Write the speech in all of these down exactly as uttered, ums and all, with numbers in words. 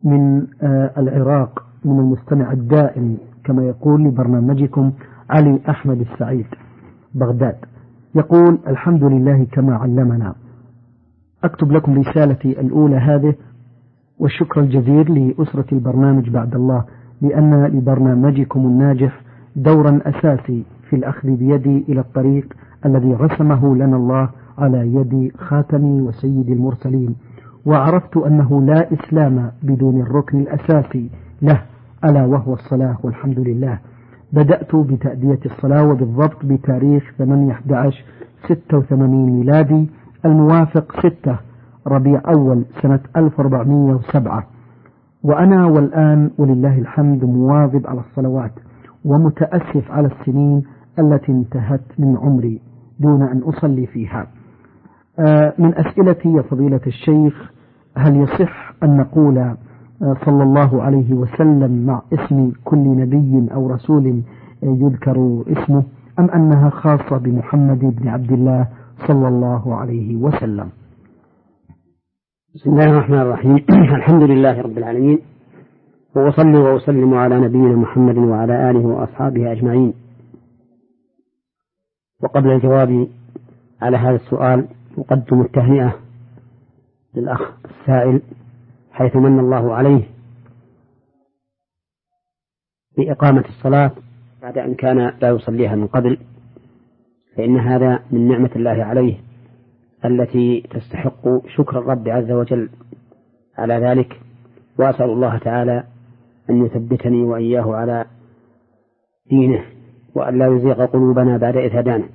من العراق، من المستمع الدائم كما يقول لبرنامجكم علي أحمد السعيد بغداد، يقول: الحمد لله كما علمنا. أكتب لكم رسالتي الأولى هذه والشكر الجزيل لأسرة البرنامج بعد الله، لأن لبرنامجكم الناجح دورا أساسي في الأخذ بيدي إلى الطريق الذي رسمه لنا الله على يد خاتم وسيد المرسلين، وعرفت أنه لا إسلام بدون الركن الأساسي له ألا وهو الصلاة، والحمد لله. بدأت بتأدية الصلاة وبالضبط بتاريخ ثمانية أحد عشر ستة وثمانين ميلادي الموافق ستة ربيع أول سنة ألف وأربعمائة وسبعة، وأنا والآن ولله الحمد مواظب على الصلوات، ومتأسف على السنين التي انتهت من عمري دون أن أصلي فيها. من أسئلتي يا فضيلة الشيخ: هل يصح أن نقول صلى الله عليه وسلم مع اسم كل نبي أو رسول يذكر اسمه، أم أنها خاصة بمحمد بن عبد الله صلى الله عليه وسلم؟ بسم الله الرحمن الرحيم. الحمد لله رب العالمين، وأصلي وأسلم على نبينا محمد وعلى آله وأصحابه أجمعين. وقبل الجواب على هذا السؤال أقدم التهنئة للأخ السائل، حيث من الله عليه بإقامة الصلاة بعد أن كان لا يصليها من قبل، فإن هذا من نعمة الله عليه التي تستحق شكر الرب عز وجل على ذلك، وأسأل الله تعالى أن يثبتني وإياه على دينه، وأن لا يزيغ قلوبنا بعد إذ هدانا.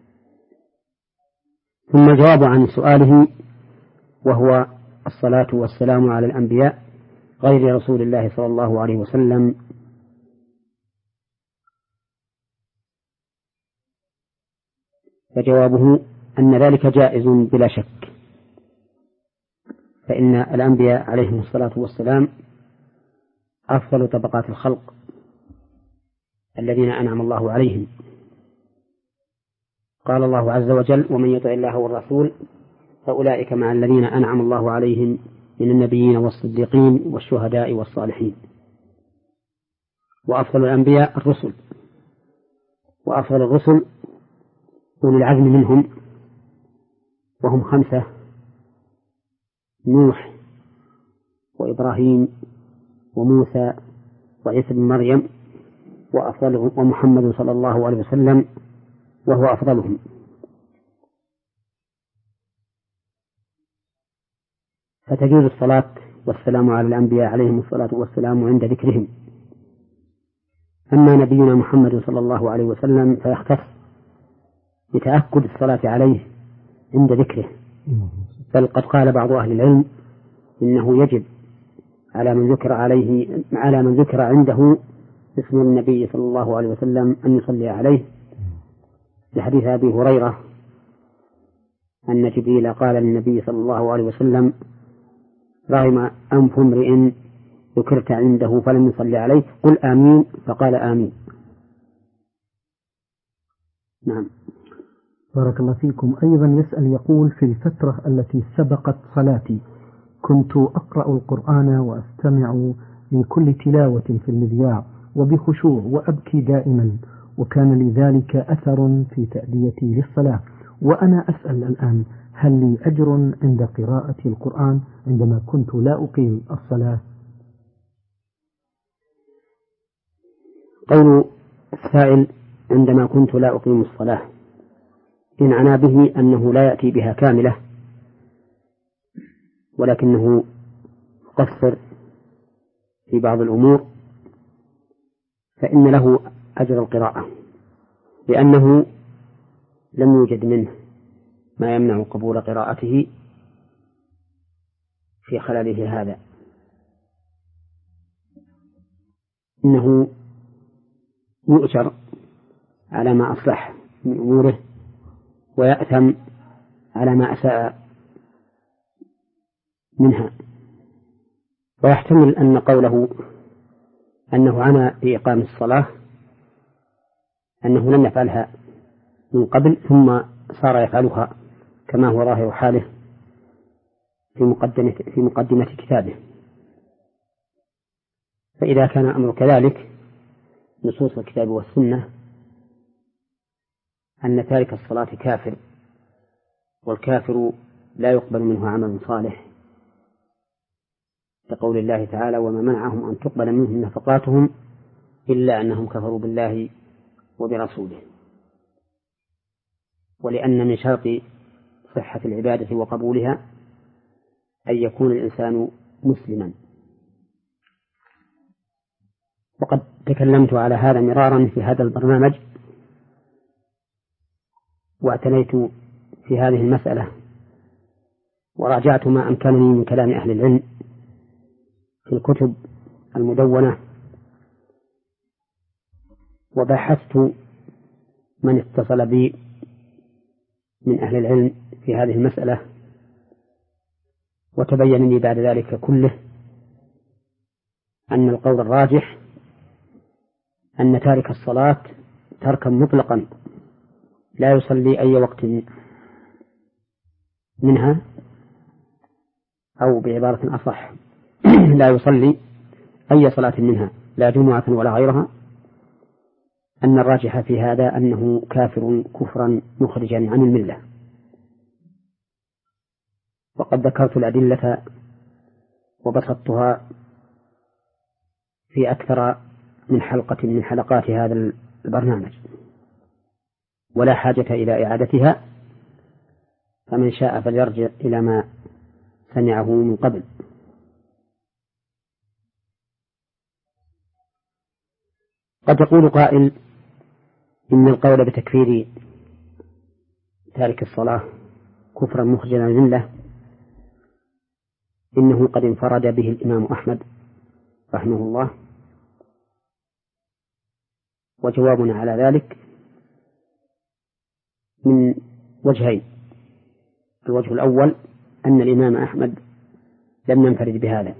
ثم الجواب عن سؤاله، وهو الصلاة والسلام على الأنبياء غير رسول الله صلى الله عليه وسلم. فجوابه أن ذلك جائز بلا شك، فإن الأنبياء عليهم الصلاة والسلام أفضل طبقات الخلق الذين أنعم الله عليهم. قال الله عز وجل: ومن يطع الله والرسول فأولئك مع الذين أنعم الله عليهم من النبيين والصديقين والشهداء والصالحين. وأفضل الأنبياء الرسل، وأفضل الرسل أولي العزم منهم، وهم خمسة: نوح وإبراهيم وموسى وعيسى بن مريم، وأفضلهم ومحمد صلى الله عليه وسلم وهو أفضلهم. فتجوز الصلاة والسلام على الأنبياء عليهم الصلاة والسلام عند ذكرهم. أما نبينا محمد صلى الله عليه وسلم فيختص بتأكد الصلاة عليه عند ذكره، بل قد قال بعض أهل العلم إنه يجب على من ذكر عليه على من ذكر عنده اسم النبي صلى الله عليه وسلم أن يصلي عليه، لحديث أبي هريرة أن جبريل قال للنبي صلى الله عليه وسلم: رغم أنف امرئ ذكرت عنده فلم يصلي عليه، قل آمين، فقال آمين. نعم. بارك الله فيكم. أيضا يسأل يقول: في الفترة التي سبقت صلاتي كنت أقرأ القرآن وأستمع من كل تلاوة في المذياع وبخشوع وأبكي دائما، وكان لذلك أثر في تأديتي للصلاة، وأنا أسأل الآن: هل لي أجر عند قراءة القرآن عندما كنت لا أقيم الصلاة؟ قول السائل عندما كنت لا أقيم الصلاة، إن عنا به أنه لا يأتي بها كاملة ولكنه قصر في بعض الأمور، فإن له أجر القراءة، لأنه لم يوجد منه ما يمنع قبول قراءته في خلاله هذا. إنه يؤجر على ما أصلح من أموره، ويأثم على ما أساء منها. ويحتمل أن قوله أنه عنا بإقام الصلاة أنه لم يفعلها من قبل ثم صار يفعلها كما هو ظاهر حاله في مقدمة, في مقدمة كتابه. فإذا كان الأمر كذلك نصوص الكتاب والسنة أن تارك الصلاة كافر، والكافر لا يقبل منه عمل صالح، كقول الله تعالى: وما منعهم أن تقبل منهم نفقاتهم إلا أنهم كفروا بالله وبرسوله. ولأن من شرط صحة العبادة وقبولها أن يكون الإنسان مسلما. وقد تكلمت على هذا مرارا في هذا البرنامج، واعتنيت في هذه المسألة وراجعت ما أمكنني من كلام أهل العلم في الكتب المدونة، وبحثت من اتصل بي من أهل العلم في هذه المسألة، وتبين لي بعد ذلك كله أن القول الراجح أن تارك الصلاة تركا مطلقا لا يصلي أي وقت منها، أو بعبارة أصح لا يصلي أي صلاة منها لا جمعة ولا غيرها، أن الراجح في هذا أنه كافر كفرا مخرجا عن الملة. وقد ذكرت الأدلة وبسطتها في أكثر من حلقة من حلقات هذا البرنامج، ولا حاجة إلى إعادتها، فمن شاء فليرجع إلى ما سمعه من قبل. قد يقول قائل: إن القول بتكفير تارك الصلاة كفرا مخرجا عن الملة إنه قد انفرد به الإمام أحمد رحمه الله. وجوابنا على ذلك من وجهين: الوجه الأول أن الإمام أحمد لم ينفرد بهذا،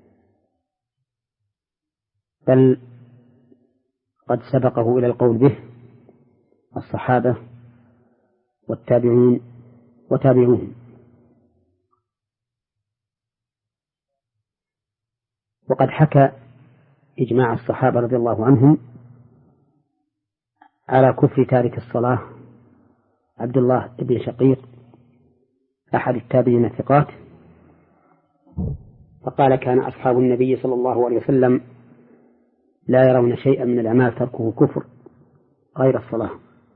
بل قد سبقه إلى القول به الصحابة والتابعين وتابعوهم. وقد حكى إجماع الصحابة رضي الله عنهم على كفر تارك الصلاة عبد الله بن شقيق أحد التابعين الثقات، فقال: كان أصحاب النبي صلى الله عليه وسلم لا يرون شيئا من الأعمال تركه كفر غير الصلاة،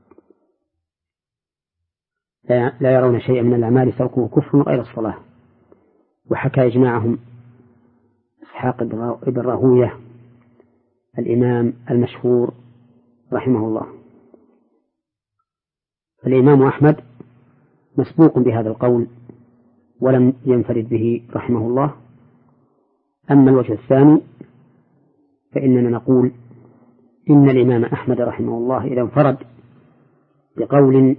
لا يرون شيئا من الأعمال تركه كفر غير الصلاة. وحكى إجماعهم إسحاق بن راهوية الإمام المشهور رحمه الله. فالإمام أحمد مسبوق بهذا القول ولم ينفرد به رحمه الله. أما الوجه الثاني فإننا نقول إن الإمام أحمد رحمه الله إذا انفرد بقول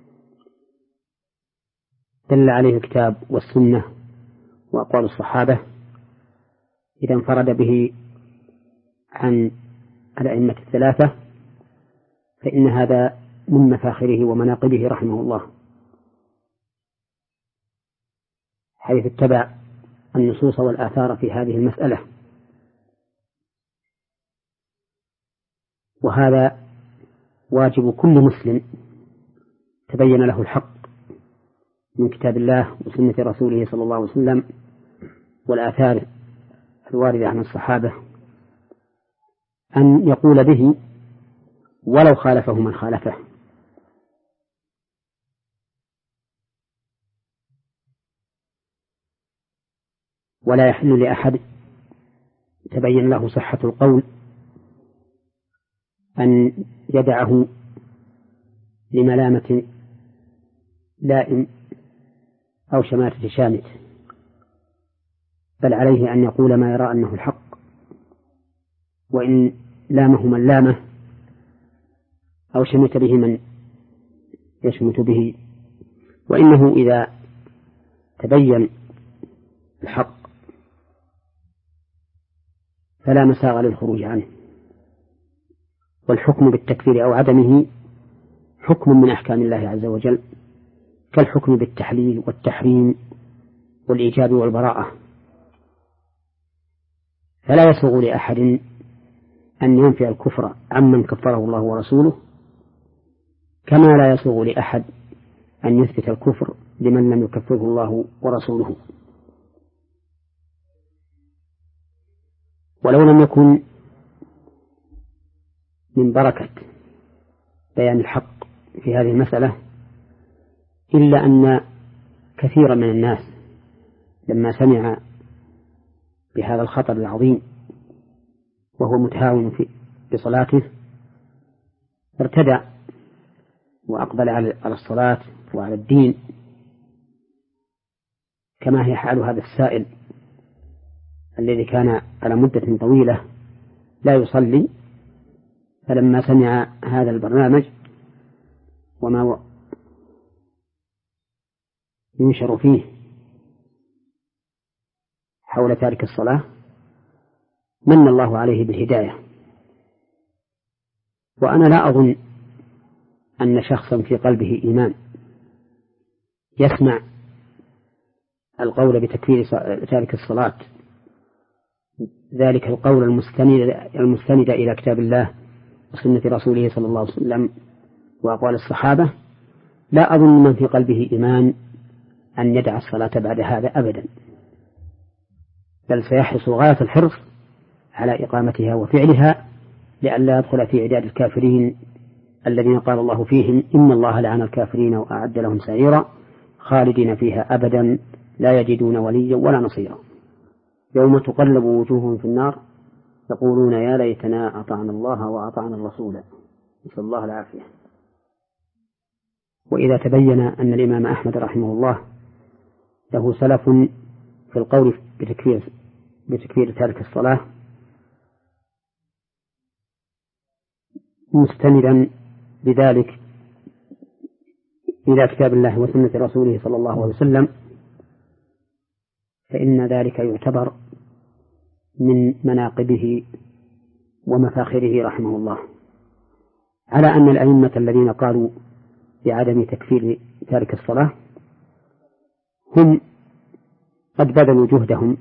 دل عليه الكتاب والسنة وأقوال الصحابة، إذا انفرد به عن الأئمة الثلاثة، فإن هذا من مفاخره ومناقبه رحمه الله، حيث اتبع النصوص والآثار في هذه المسألة. وهذا واجب كل مسلم تبين له الحق من كتاب الله وسنة رسوله صلى الله عليه وسلم والآثار الواردة عن الصحابة أن يقول به ولو خالفه من خالفه. ولا يحل لأحد تبين له صحة القول أن يدعه لملامة لائم أو شماتة شامت، بل عليه أن يقول ما يرى أنه الحق، وإن لامه من لامه أو شمت به من يشمت به، وإنه إذا تبين الحق فلا مساغ للخروج عنه. والحكم بالتكفير أو عدمه حكم من أحكام الله عز وجل، كالحكم بالتحليل والتحريم والإيجاب والبراءة. فلا يسوغ لأحد أن ينفي الكفر عمن كفره الله ورسوله، كما لا يسوغ لأحد أن يثبت الكفر لمن لم يكفره الله ورسوله. ولو لم يكن من بركة بيان الحق في هذه المسألة إلا أن كثيرا من الناس لما سمع بهذا الخطر العظيم وهو متهاون في بصلاته ارتدع وأقبل على الصلاة وعلى الدين، كما هي حال هذا السائل الذي كان على مدة طويلة لا يصلي، فلما سمع هذا البرنامج وما ينشر فيه حول تارك الصلاة من الله عليه بالهداية. وأنا لا أظن أن شخصا في قلبه إيمان يسمع القول بتكفير تارك الصلاة، ذلك القول المستند, المستند إلى كتاب الله وسنة رسوله صلى الله عليه وسلم وأقوال الصحابة، لا أظن من في قلبه إيمان أن يدع الصلاة بعد هذا أبدا، بل سيحرص غاية الحرص على إقامتها وفعلها لئلا يدخل في عداد الكافرين الذين قال الله فيهم إن الله لعن الكافرين وأعد لهم سعيرا خالدين فيها أبدا لا يجدون وليا ولا نصيرا. يوم تقلب وجوههم في النار يقولون يا ليتنا أطعنا الله وأطعنا الرسول، نسأل الله العافية. وإذا تبين أن الإمام أحمد رحمه الله له سلف في القول بتكفير, بتكفير تارك الصلاة مستندا بذلك إلى كتاب الله وسنة رسوله صلى الله عليه وسلم، فإن ذلك يعتبر من مناقبه ومفاخره رحمه الله، على أن الأئمة الذين قالوا بعدم تكفير تارك الصلاة هم قد بذلوا جهدهم،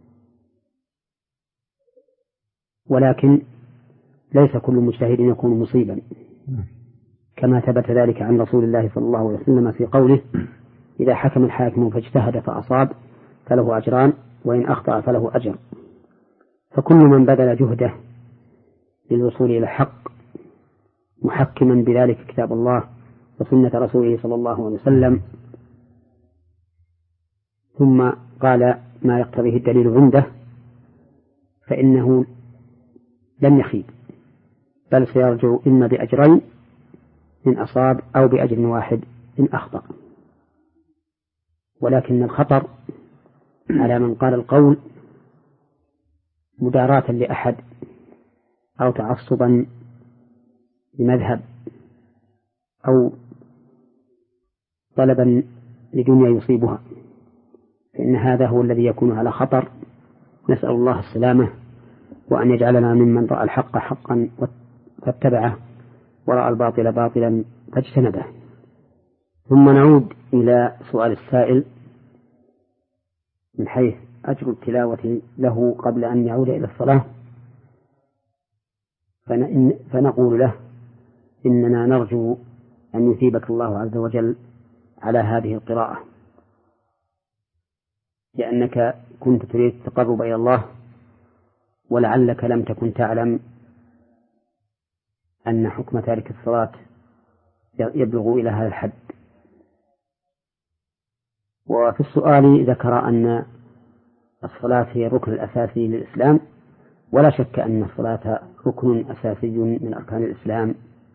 ولكن ليس كل مجتهد يكون مصيبا، كما ثبت ذلك عن رسول الله صلى الله عليه وسلم في قوله إذا حكم الحاكم فاجتهد فأصاب فله أجران وإن أخطأ فله أجر. فكل من بذل جهده للوصول إلى الحق محكما بذلك كتاب الله وسنة رسوله صلى الله عليه وسلم ثم قال ما يقتضيه الدليل عنده فإنه لم يخيب، بل سيرجو إما بأجرين إن أصاب أو بأجر واحد إن أخطأ. ولكن الخطر على من قال القول مداراة لأحد أو تعصبا لمذهب أو طلبا لدنيا يصيبها، فإن هذا هو الذي يكون على خطر. نسأل الله السلامة وأن يجعلنا ممن رأى الحق حقا فاتبعه ورأى الباطل باطلا فاجتنبه. ثم نعود إلى سؤال السائل من حيث أجر التلاوة له قبل أن يعود إلى الصلاة، فنقول له إننا نرجو أن يثيبك الله عز وجل على هذه القراءة، لأنك كنت تريد التقرب إلى الله، ولعلك لم تكن تعلم أن حكم تارك الصلاة يبلغ إلى هذا الحد. وفي السؤال ذكر أن الصلاة هي الركن الأساسي للإسلام، ولا شك أن الصلاة ركن أساسي من أركان الإسلام،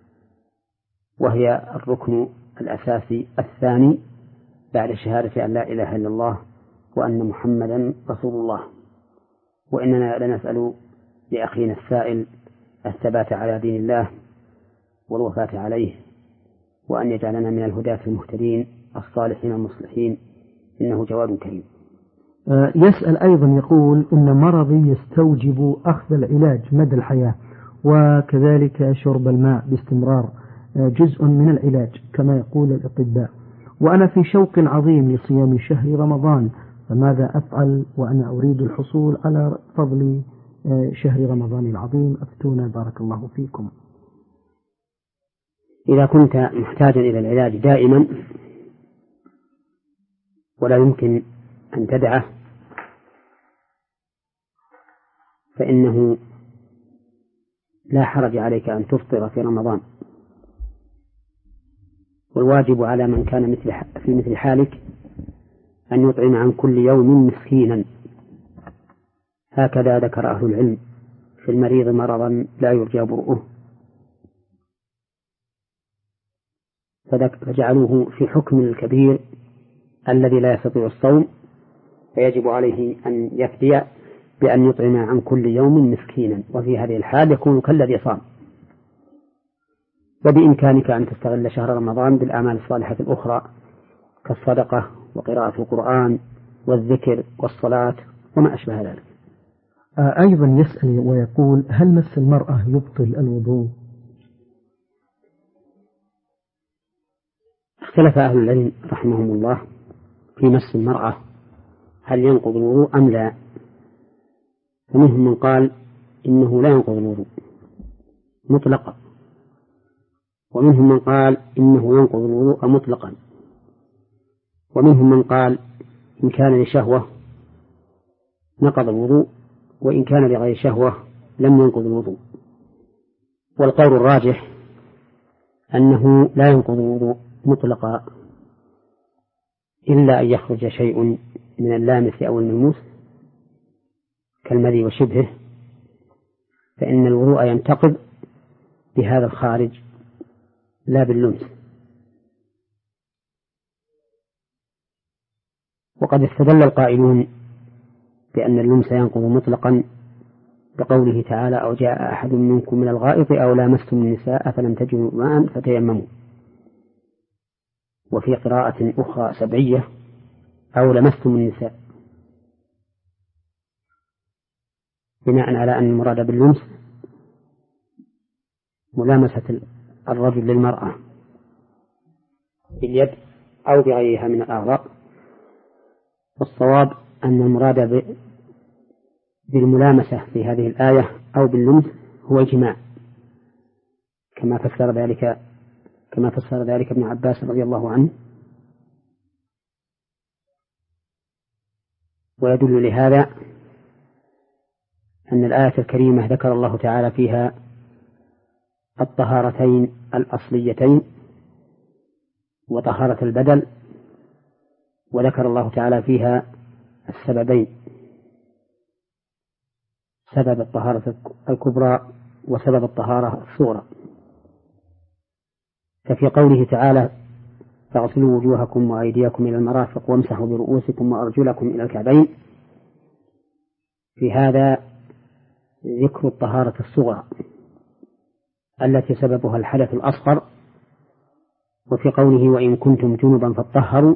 وهي الركن الأساسي الثاني بعد شهادة أن لا إله إلا الله وأن محمدا رسول الله. وإننا لنسأل لأخينا السائل الثبات على دين الله والوفاة عليه، وأن يجعلنا من الهداة المهتدين الصالحين المصلحين، إنه جواد كريم. يسأل أيضا يقول إن مرضي يستوجب أخذ العلاج مدى الحياة، وكذلك شرب الماء باستمرار جزء من العلاج كما يقول الأطباء، وأنا في شوق عظيم لصيام شهر رمضان، فماذا أفعل وأنا أريد الحصول على فضل شهر رمضان العظيم؟ أفتونا بارك الله فيكم. إذا كنت محتاجا إلى العلاج دائما ولا يمكن أن تدعه فإنه لا حرج عليك أن تفطر في رمضان، والواجب على من كان مثل في مثل حالك أن يطعم عن كل يوم مسكينا، هكذا ذكر أهل العلم في المريض مرضا لا يرجى برؤه، فجعلوه في حكم الكبير الذي لا يستطيع الصوم، فيجب عليه أن يفدي بأن يطعم عن كل يوم مسكينا، وفي هذه الحال يكون كالذي صام. وبإمكانك أن تستغل شهر رمضان بالأعمال الصالحة الأخرى كالصدقة وقراءة القرآن والذكر والصلاة وما أشبه ذلك. أيضا يسأل ويقول: هل مس المرأة يبطل الوضوء؟ اختلف أهل العلم رحمهم الله في مس المرأة هل ينقض الوضوء أم لا، فمنهم من قال إنه لا ينقض الوضوء مطلقا، ومنهم من قال إنه ينقض الوضوء مطلقا، ومنهم من قال إن كان لشهوة نقض الوضوء، وإن كان لغير شهوة لم ينقض الوضوء. والقول الراجح أنه لا ينقض الوضوء مطلقا إلا أن يخرج شيء من اللامس أو الملموس كالمذي وشبهه، فإن الوضوء ينتقض بهذا الخارج لا باللمس. وقد استدل القائلون بأن اللمس ينقض مطلقا بقوله تعالى: أو جاء أحد منكم من الغائط أو لامستم النساء فلم تجدوا ماء فتيمموا. وفي قراءة أخرى سبعية: أو لمستم النساء، بناء على أن المراد باللمس ملامسة الرجل للمرأة باليد أو بغيرها من الأعضاء. والصواب أن المراد بالملامسة في هذه الآية أو باللمس هو الجماع، كما فسر ذلك كما فسر ذلك ابن عباس رضي الله عنه. ويدل لهذا أن الآية الكريمة ذكر الله تعالى فيها الطهارتين الأصليتين وطهارة البدل، وذكر الله تعالى فيها السببين: سبب الطهارة الكبرى وسبب الطهارة الصغرى. ففي قوله تعالى: فاغسلوا وجوهكم وأيديكم إلى المرافق وامسحوا برؤوسكم وأرجلكم إلى الكعبين، في هذا ذكر الطهارة الصغرى التي سببها الحدث الأصغر. وفي قوله: وإن كنتم جنبا فاطهروا،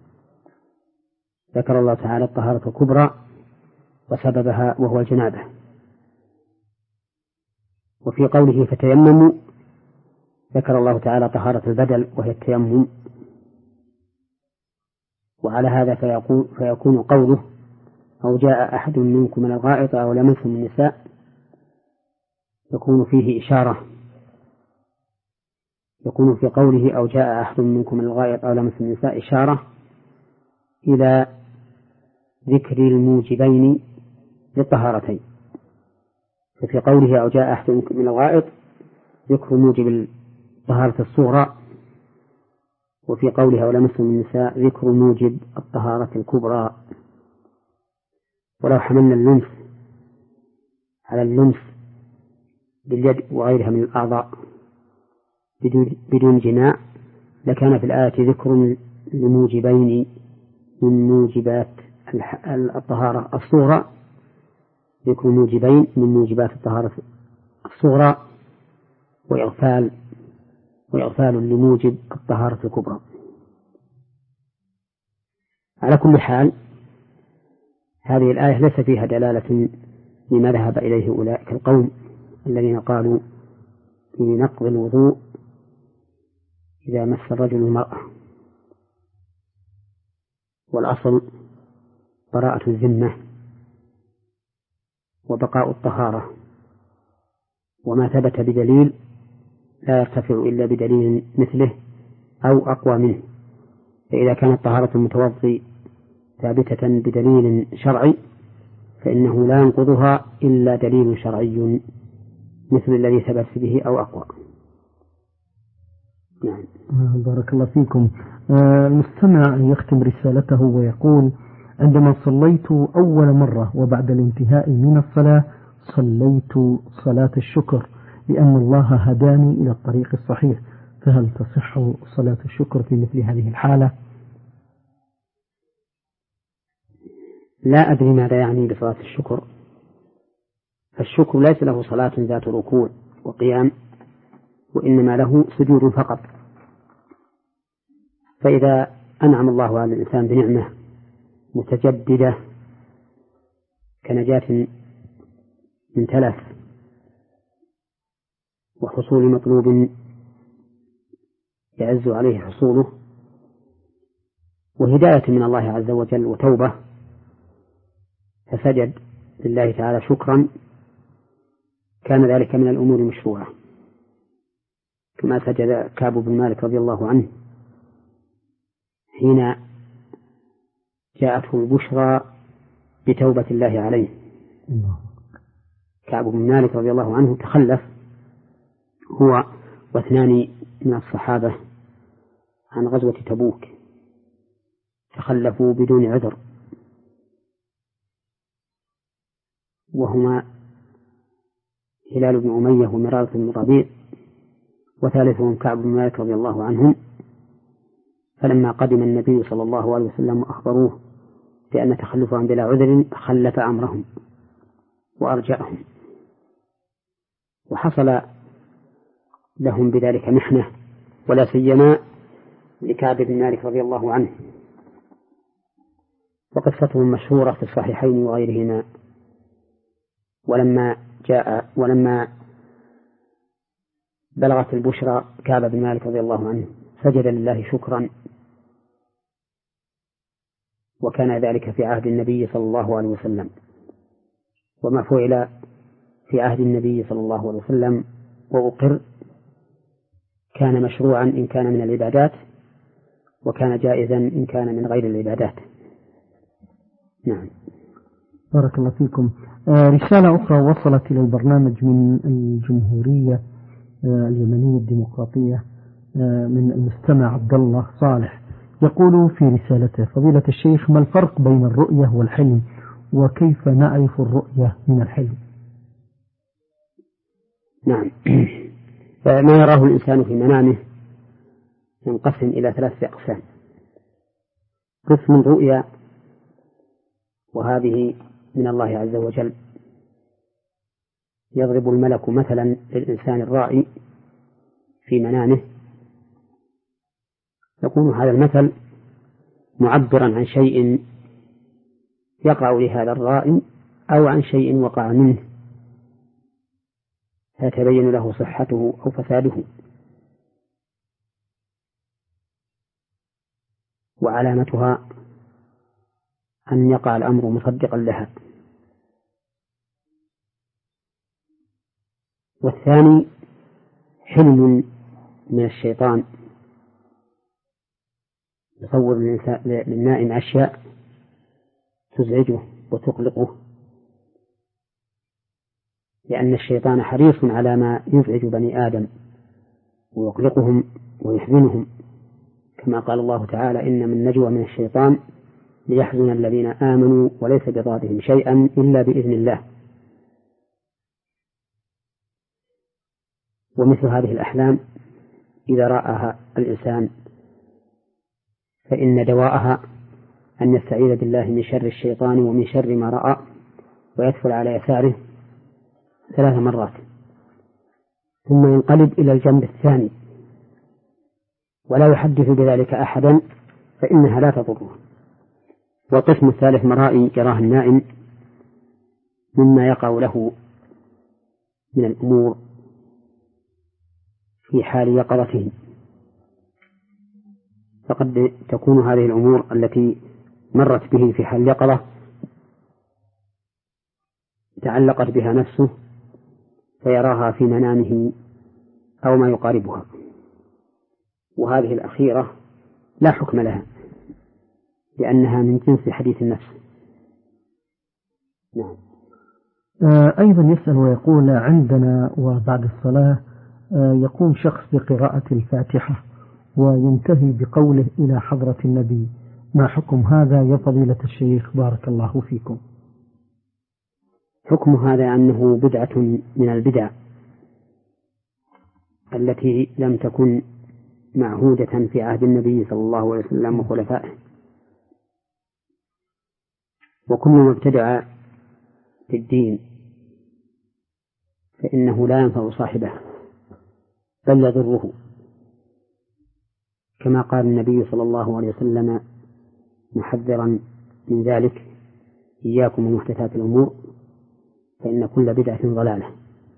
ذكر الله تعالى الطهارة الكبرى وسببها وهو الجنابة. وفي قوله: فتيمموا، ذكر الله تعالى طهارة البدل وهي التيمم. وعلى هذا فيكون, فيكون قوله: أو جاء أحد منكم من الغائط أو لمستم النساء، يكون فيه إشارة، يكون في قوله أو جاء أحد منكم من الغائط أو لمستم النساء إشارة إلى ذكر الموجبين للطهارتين. ففي قوله أو جاء أحد منكم من الغائط ذكر موجب الطهارة الصغرى، وفي قوله أو لمستم النساء ذكر موجب الطهارة الكبرى. ولو حملنا اللمس على اللمس باليد وغيرها من الأعضاء بدون جماع لكان في الآية ذكر لموجبين من موجبات الطهارة الصغرى، ذكر موجبين من موجبات الطهارة الصغرى وإغفال وإغفال لموجب الطهارة الكبرى. على كل حال هذه الآية ليس فيها دلالة لما ذهب إليه أولئك القوم الذين قالوا في نقض الوضوء إذا مس الرجل المرأة، والأصل براءة الذمة، وبقاء الطهارة، وما ثبت بدليل لا يرتفع إلا بدليل مثله أو أقوى منه. فإذا كانت طهارة المتوضي ثابتة بدليل شرعي فإنه لا ينقضها إلا دليل شرعي مثل الذي ثبت به أو أقوى. نعم. بارك الله فيكم. المستمع يختم رسالته ويقول: عندما صليت أول مرة وبعد الانتهاء من الصلاة صليت صلاة الشكر لأن الله هداني إلى الطريق الصحيح، فهل تصح صلاة الشكر في مثل هذه الحالة؟ لا أدري ماذا يعني بصلاة الشكر. الشكر ليس له صلاة ذات ركوع وقيام، وإنما له سجود فقط. فإذا أنعم الله على الإنسان بنعمة متجددة كنجاة من تلف وحصول مطلوب يعز عليه حصوله وهداية من الله عز وجل وتوبة، فسجد لله تعالى شكرا، كان ذلك من الأمور المشروعة، كما سجد كعب بن مالك رضي الله عنه حين جاءته البشرى بتوبة الله عليه. كعب بن مالك رضي الله عنه تخلف هو واثنان من الصحابة عن غزوة تبوك، تخلفوا بدون عذر، وهما هلال بن أمية ومرارة بن ربيع، وثالثهم كعب بن مالك رضي الله عنهم. فلما قدم النبي صلى الله عليه وسلم أخبروه بأن تخلفهم بلا عذر خلف أمرهم وأرجأهم، وحصل لهم بذلك محنة، ولا سيما لكعب بن مالك رضي الله عنه، وقصتهم مشهورة في الصحيحين وغيرهما. ولما جاء ولما بلغت البشرى كعب بن مالك رضي الله عنه سجد لله شكرا، وكان ذلك في عهد النبي صلى الله عليه وسلم. وما فعل في عهد النبي صلى الله عليه وسلم وأقر كان مشروعا إن كان من العبادات، وكان جائزا إن كان من غير العبادات. نعم. بارك الله فيكم. آه رسالة أخرى وصلت إلى البرنامج من الجمهورية آه اليمنية الديمقراطية آه من المستمع عبد الله صالح، يقول في رسالته: فضيلة الشيخ، ما الفرق بين الرؤية والحلم، وكيف نعرف الرؤية من الحلم؟ نعم. ما يراه الإنسان في منامه ينقسم إلى ثلاثة أقسام: قسم رؤيا، وهذه من الله عز وجل، يضرب الملك مثلا للإنسان الرائي في منامه، يكون هذا المثل معبرا عن شيء يقع لهذا الرائي أو عن شيء وقع منه فيتبين له صحته أو فساده، وعلامتها أن يقع الأمر مصدقا لها. والثاني حلم من الشيطان، يصور للنائم أشياء تزعجه وتقلقه، لأن الشيطان حريص على ما يزعج بني آدم ويقلقهم ويحزنهم، كما قال الله تعالى: إن من نجوى من الشيطان ليحزن الذين آمنوا وليس بضارهم شيئا إلا بإذن الله. ومثل هذه الأحلام إذا رآها الإنسان فإن دواءها أن يستعيذ بالله من شر الشيطان ومن شر ما رأى، ويدخل على يساره ثلاث مرات، ثم ينقلب إلى الجنب الثاني ولا يحدث بذلك أحدا فإنها لا تضره. والقسم الثالث مرائي يراه النائم مما يقع له من الأمور في حال يقظته، فقد تكون هذه الأمور التي مرت به في حال يقظة تعلقت بها نفسه فيراها في منامه أو ما يقاربها، وهذه الأخيرة لا حكم لها لأنها من جنس حديث النفس. نعم. أيضا يسأل ويقول عندنا وبعد الصلاة يقوم شخص بقراءة الفاتحة وينتهي بقوله إلى حضرة النبي، ما حكم هذا يا فضيلة الشيخ بارك الله فيكم؟ حكم هذا أنه بدعة من البدع التي لم تكن معهودة في عهد النبي صلى الله عليه وسلم وخلفائه، وكل ما ابتدع في الدين فإنه لا ينفع صاحبه بل يضره، كما قال النبي صلى الله عليه وسلم محذرا من ذلك: إياكم ومحدثات الأمور فإن كل بدعة ضلالة.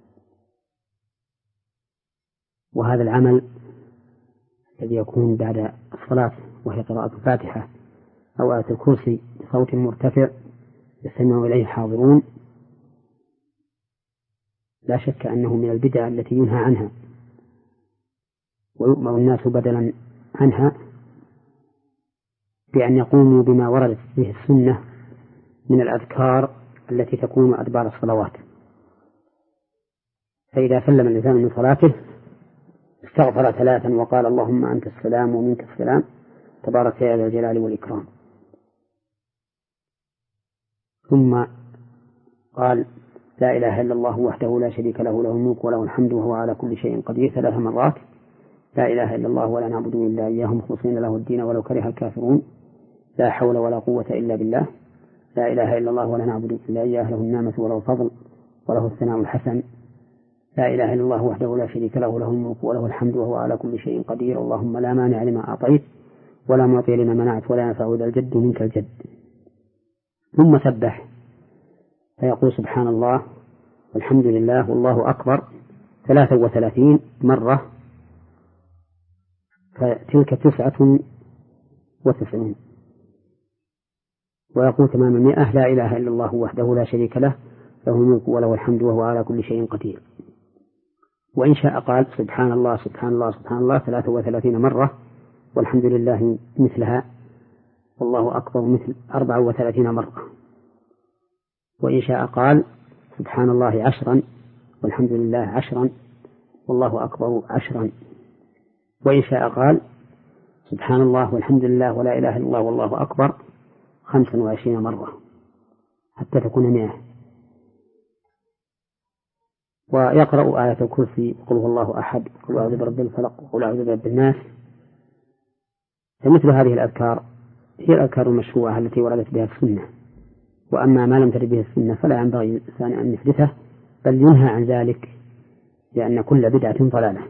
وهذا العمل الذي يكون بعد الصلاة وهي قراءة الفاتحة أو آية الكرسي بصوت مرتفع يستمع إليه الحاضرون لا شك أنه من البدع التي ينهى عنها ويؤمر الناس بدلا عنها بأن يقوموا بما وردت به السنة من الأذكار التي تكون أدبار الصلوات. فإذا سلم الإنسان من صلاته استغفر ثلاثا وقال: اللهم أنت السلام ومنك السلام تبارك يا ذا الجلال والإكرام، ثم قال: لا إله إلا الله وحده لا شريك له له الملك وله الحمد وهو على كل شيء قدير ثلاث مرات، لا إله إلا الله ولا نعبد إلا إياه مخلصين له الدين ولو كره الكافرون، لا حول ولا قوة إلا بالله، لا إله إلا الله ولا نعبد إلا إياه له النعمة وله الفضل وله الثناء الحسن، لا إله إلا الله وحده لا شريك له له الملك وله الحمد وهو على كل شيء قدير، اللهم لا مانع لما أعطيت ولا معطي لما منعت ولا ينفع ذا الجد منك الجد. ثم سبح فيقول: سبحان الله والحمد لله والله أكبر ثلاثة وثلاثين مرة، فتلك تسعة وتسعون. ويقول تمام المئة: لا إله إلا الله وحده لا شريك له له الملك وله الحمد وهو على كل شيء قدير. وإن شاء قال: سبحان الله سبحان الله سبحان الله ثلاثة وثلاثين مرة، والحمد لله مثلها، والله أكبر مثل أربعة وثلاثين مرة. وإن شاء قال: سبحان الله عشرا والحمد لله عشرا والله أكبر عشرا. وإن شاء قال: سبحان الله والحمد لله ولا إله إلا الله والله أكبر خمسا وعشرين مرة حتى تكون مئة. ويقرأ آية الكرسي: قل هو الله أحد، قل أعوذ برب الفلق، قل أعوذ برب الناس. فمثل هذه الأذكار هي الأذكار المشروعة التي وردت بها السنة، وأما ما لم ترد به السنة فلا ينبغي الإنسان أن يحدثه بل ينهى عن ذلك، لأن كل بدعة ضلالة.